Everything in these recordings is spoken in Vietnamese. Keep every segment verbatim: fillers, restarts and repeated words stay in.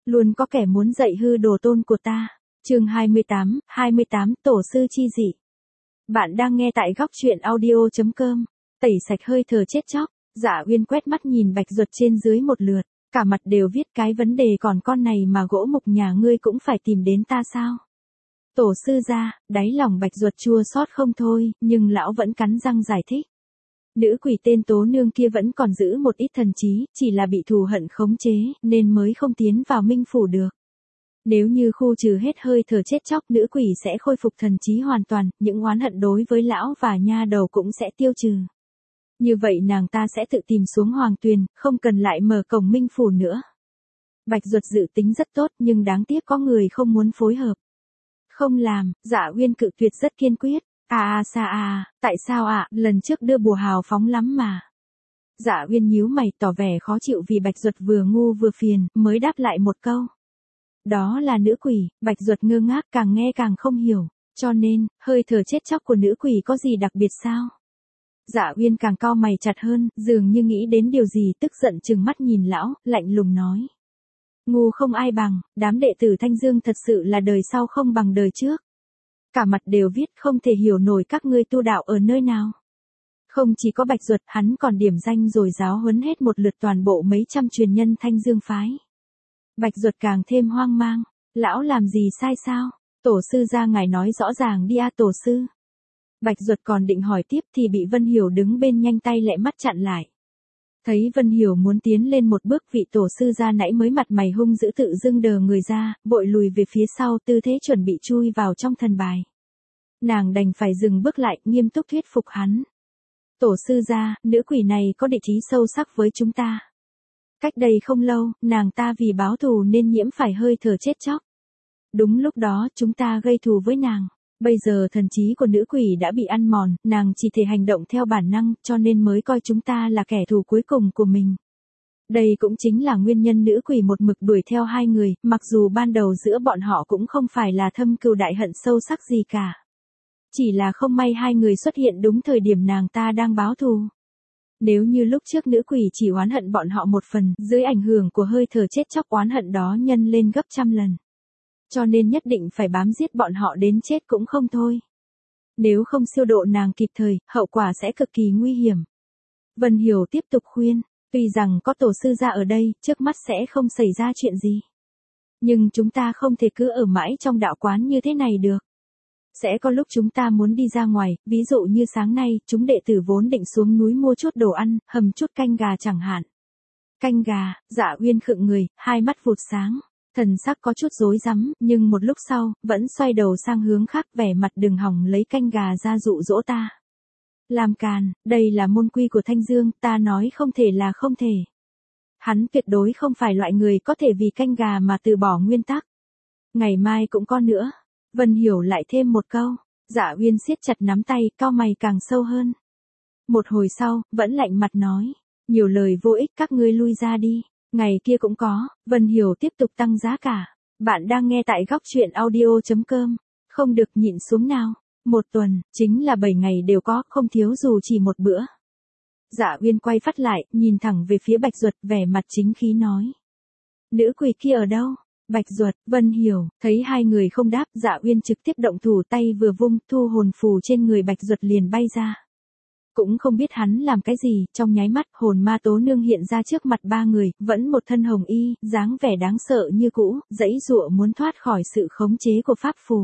Luôn có kẻ muốn dạy hư đồ tôn của ta. Chương hai mươi tám, hai mươi tám Tổ sư chi dị. Bạn đang nghe tại góc truyện audio chấm com. Tẩy sạch hơi thở chết chóc, Dạ Uyên quét mắt nhìn Bạch Duật trên dưới một lượt, cả mặt đều viết cái vấn đề còn con này mà gỗ mục nhà ngươi cũng phải tìm đến ta sao? Tổ sư gia, đáy lòng Bạch Duật chua xót không thôi, nhưng lão vẫn cắn răng giải thích. Nữ quỷ tên Tố Nương kia vẫn còn giữ một ít thần trí, chỉ là bị thù hận khống chế, nên mới không tiến vào Minh Phủ được. Nếu như khu trừ hết hơi thở chết chóc, nữ quỷ sẽ khôi phục thần trí hoàn toàn, những oán hận đối với lão và nha đầu cũng sẽ tiêu trừ. Như vậy nàng ta sẽ tự tìm xuống Hoàng Tuyền, không cần lại mở cổng Minh Phủ nữa. Bạch Duật dự tính rất tốt nhưng đáng tiếc có người không muốn phối hợp. Không làm, Dạ Uyên cự tuyệt rất kiên quyết. À à xa à, tại sao ạ, à? Lần trước đưa bùa hào phóng lắm mà. Dạ Uyên nhíu mày tỏ vẻ khó chịu vì Bạch Duật vừa ngu vừa phiền, mới đáp lại một câu. Đó là nữ quỷ. Bạch Duật ngơ ngác càng nghe càng không hiểu, cho nên, hơi thở chết chóc của nữ quỷ có gì đặc biệt sao? Dạ Uyên càng cau mày chặt hơn, dường như nghĩ đến điều gì, tức giận trừng mắt nhìn lão, lạnh lùng nói. Ngu không ai bằng, đám đệ tử Thanh Dương thật sự là đời sau không bằng đời trước. Cả mặt đều viết không thể hiểu nổi các ngươi tu đạo ở nơi nào. Không chỉ có Bạch Duật, hắn còn điểm danh rồi giáo huấn hết một lượt toàn bộ mấy trăm truyền nhân Thanh Dương phái. Bạch Duật càng thêm hoang mang, lão làm gì sai sao? Tổ sư gia ngài nói rõ ràng đi a tổ sư. Bạch Duật còn định hỏi tiếp thì bị Vân Hiểu đứng bên nhanh tay lẹ mắt chặn lại. Thấy Vân Hiểu muốn tiến lên một bước, vị tổ sư gia nãy mới mặt mày hung dữ tự dưng đờ người ra, vội lùi về phía sau tư thế chuẩn bị chui vào trong thần bài. Nàng đành phải dừng bước lại, nghiêm túc thuyết phục hắn. Tổ sư gia, nữ quỷ này có địch ý sâu sắc với chúng ta. Cách đây không lâu, nàng ta vì báo thù nên nhiễm phải hơi thở chết chóc. Đúng lúc đó chúng ta gây thù với nàng. Bây giờ thần trí của nữ quỷ đã bị ăn mòn, nàng chỉ thể hành động theo bản năng, cho nên mới coi chúng ta là kẻ thù cuối cùng của mình. Đây cũng chính là nguyên nhân nữ quỷ một mực đuổi theo hai người, mặc dù ban đầu giữa bọn họ cũng không phải là thâm cừu đại hận sâu sắc gì cả. Chỉ là không may hai người xuất hiện đúng thời điểm nàng ta đang báo thù. Nếu như lúc trước nữ quỷ chỉ oán hận bọn họ một phần, dưới ảnh hưởng của hơi thở chết chóc oán hận đó nhân lên gấp trăm lần. Cho nên nhất định phải bám giết bọn họ đến chết cũng không thôi. Nếu không siêu độ nàng kịp thời, hậu quả sẽ cực kỳ nguy hiểm. Vân Hiểu tiếp tục khuyên, tuy rằng có tổ sư gia ở đây, trước mắt sẽ không xảy ra chuyện gì. Nhưng chúng ta không thể cứ ở mãi trong đạo quán như thế này được. Sẽ có lúc chúng ta muốn đi ra ngoài, ví dụ như sáng nay, chúng đệ tử vốn định xuống núi mua chút đồ ăn, hầm chút canh gà chẳng hạn. Canh gà, Dạ Uyên khựng người, hai mắt vụt sáng. Thần sắc có chút rối rắm, nhưng một lúc sau, vẫn xoay đầu sang hướng khác, vẻ mặt đừng hỏng lấy canh gà ra dụ dỗ ta. Làm càn, đây là môn quy của Thanh Dương, ta nói không thể là không thể. Hắn tuyệt đối không phải loại người có thể vì canh gà mà từ bỏ nguyên tắc. Ngày mai cũng có nữa. Vân Hiểu lại thêm một câu. Dạ Uyên siết chặt nắm tay, cau mày càng sâu hơn. Một hồi sau, vẫn lạnh mặt nói. Nhiều lời vô ích, các ngươi lui ra đi. Ngày kia cũng có, Vân Hiểu tiếp tục tăng giá cả. Bạn đang nghe tại góc truyện audio chấm com. Không được nhịn xuống nào. Một tuần, chính là bảy ngày đều có, không thiếu dù chỉ một bữa. Dạ Uyên quay phát lại, nhìn thẳng về phía Bạch Duật, vẻ mặt chính khí nói. Nữ quỷ kia ở đâu? Bạch Duật, Vân Hiểu, thấy hai người không đáp, Dạ Uyên trực tiếp động thủ, tay vừa vung, thu hồn phù trên người Bạch Duật liền bay ra. Cũng không biết hắn làm cái gì, trong nháy mắt, hồn ma Tố Nương hiện ra trước mặt ba người, vẫn một thân hồng y, dáng vẻ đáng sợ như cũ, giãy giụa muốn thoát khỏi sự khống chế của pháp phù.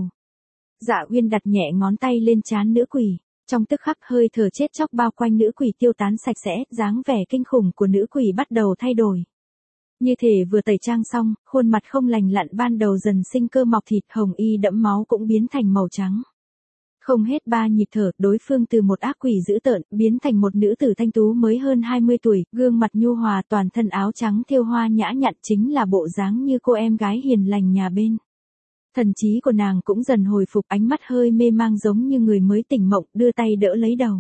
Dạ Uyên đặt nhẹ ngón tay lên trán nữ quỷ, trong tức khắc hơi thở chết chóc bao quanh nữ quỷ tiêu tán sạch sẽ, dáng vẻ kinh khủng của nữ quỷ bắt đầu thay đổi. Như thể vừa tẩy trang xong, khuôn mặt không lành lặn ban đầu dần sinh cơ mọc thịt, hồng y đẫm máu cũng biến thành màu trắng. Không hết ba nhịp thở, đối phương từ một ác quỷ dữ tợn, biến thành một nữ tử thanh tú mới hơn hai mươi tuổi, gương mặt nhu hòa, toàn thân áo trắng thêu hoa nhã nhặn, chính là bộ dáng như cô em gái hiền lành nhà bên. Thần trí của nàng cũng dần hồi phục, ánh mắt hơi mê mang giống như người mới tỉnh mộng, đưa tay đỡ lấy đầu.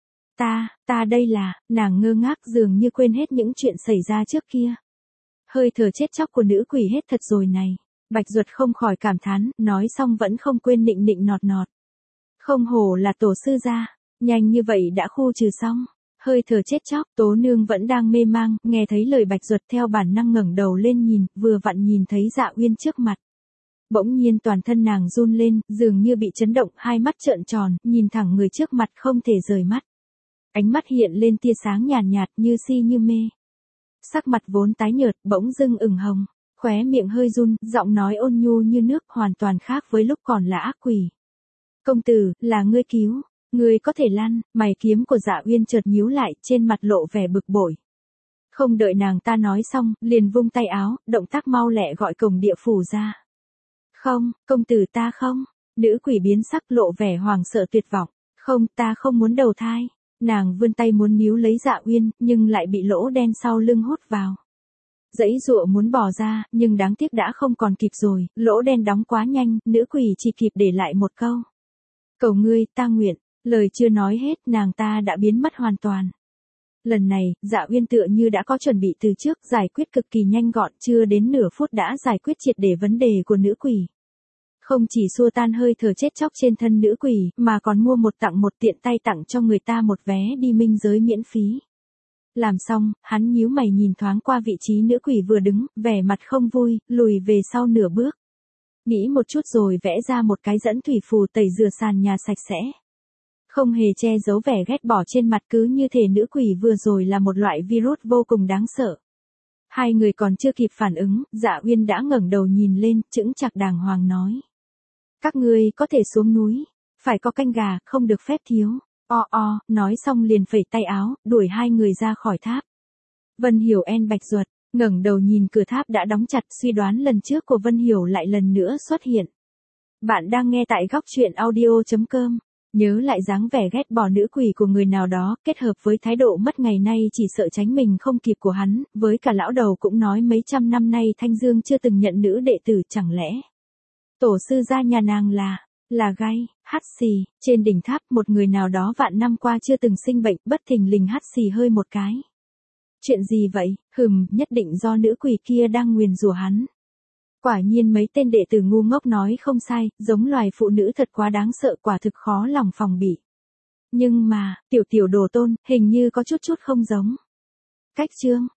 Ta, ta đây là, nàng ngơ ngác dường như quên hết những chuyện xảy ra trước kia. Hơi thở chết chóc của nữ quỷ hết thật rồi này. Bạch Duật không khỏi cảm thán, nói xong vẫn không quên nịnh nịnh nọt nọt. Không hổ là tổ sư gia, nhanh như vậy đã khu trừ xong. hơi thở chết chóc, Tố Nương vẫn đang mê mang, nghe thấy lời Bạch Duật theo bản năng ngẩng đầu lên nhìn, vừa vặn nhìn thấy Dạ Uyên trước mặt. Bỗng nhiên toàn thân nàng run lên, dường như bị chấn động, hai mắt trợn tròn, nhìn thẳng người trước mặt không thể rời mắt. Ánh mắt hiện lên tia sáng nhàn nhạt, nhạt như si như mê. Sắc mặt vốn tái nhợt, bỗng dưng ửng hồng, khóe miệng hơi run, giọng nói ôn nhu như nước, hoàn toàn khác với lúc còn là ác quỷ. Công tử, là ngươi cứu, ngươi có thể lăn, mày kiếm của Dạ Uyên chợt nhíu lại, trên mặt lộ vẻ bực bội. Không đợi nàng ta nói xong, liền vung tay áo, động tác mau lẹ gọi cổng địa phủ ra. Không, công tử ta không, nữ quỷ biến sắc lộ vẻ hoàng sợ tuyệt vọng, không, ta không muốn đầu thai. Nàng vươn tay muốn níu lấy Dạ Uyên, nhưng lại bị lỗ đen sau lưng hút vào. Dãy dụa muốn bỏ ra, nhưng đáng tiếc đã không còn kịp rồi, lỗ đen đóng quá nhanh, nữ quỷ chỉ kịp để lại một câu. Cầu ngươi, ta nguyện, lời chưa nói hết, nàng ta đã biến mất hoàn toàn. Lần này, Dạ Uyên tựa như đã có chuẩn bị từ trước, giải quyết cực kỳ nhanh gọn, chưa đến nửa phút đã giải quyết triệt để vấn đề của nữ quỷ. Không chỉ xua tan hơi thở chết chóc trên thân nữ quỷ, mà còn mua một tặng một, tiện tay tặng cho người ta một vé đi minh giới miễn phí. Làm xong, hắn nhíu mày nhìn thoáng qua vị trí nữ quỷ vừa đứng, vẻ mặt không vui, lùi về sau nửa bước. Nghĩ một chút rồi vẽ ra một cái dẫn thủy phù tẩy rửa sàn nhà sạch sẽ. Không hề che giấu vẻ ghét bỏ trên mặt, cứ như thể nữ quỷ vừa rồi là một loại virus vô cùng đáng sợ. Hai người còn chưa kịp phản ứng, Dạ Uyên đã ngẩng đầu nhìn lên, chững chạc đàng hoàng nói. Các ngươi có thể xuống núi, phải có canh gà, không được phép thiếu. O o, nói xong liền phẩy tay áo, đuổi hai người ra khỏi tháp. Vân Hiểu en Bạch Duật, ngẩng đầu nhìn cửa tháp đã đóng chặt, suy đoán lần trước của Vân Hiểu lại lần nữa xuất hiện. Bạn đang nghe tại góc truyện audio chấm com. Nhớ lại dáng vẻ ghét bỏ nữ quỷ của người nào đó, kết hợp với thái độ mất ngày nay chỉ sợ tránh mình không kịp của hắn, với cả lão đầu cũng nói mấy trăm năm nay Thanh Dương chưa từng nhận nữ đệ tử, chẳng lẽ tổ sư gia nhà nàng là, là gai, hắt xì, trên đỉnh tháp một người nào đó vạn năm qua chưa từng sinh bệnh, bất thình lình hắt xì hơi một cái. Chuyện gì vậy, hừm, nhất định do nữ quỷ kia đang nguyền rủa hắn. Quả nhiên mấy tên đệ tử ngu ngốc nói không sai, giống loài phụ nữ thật quá đáng sợ, quả thực khó lòng phòng bị. Nhưng mà, tiểu tiểu đồ tôn, hình như có chút chút không giống. Cách chương,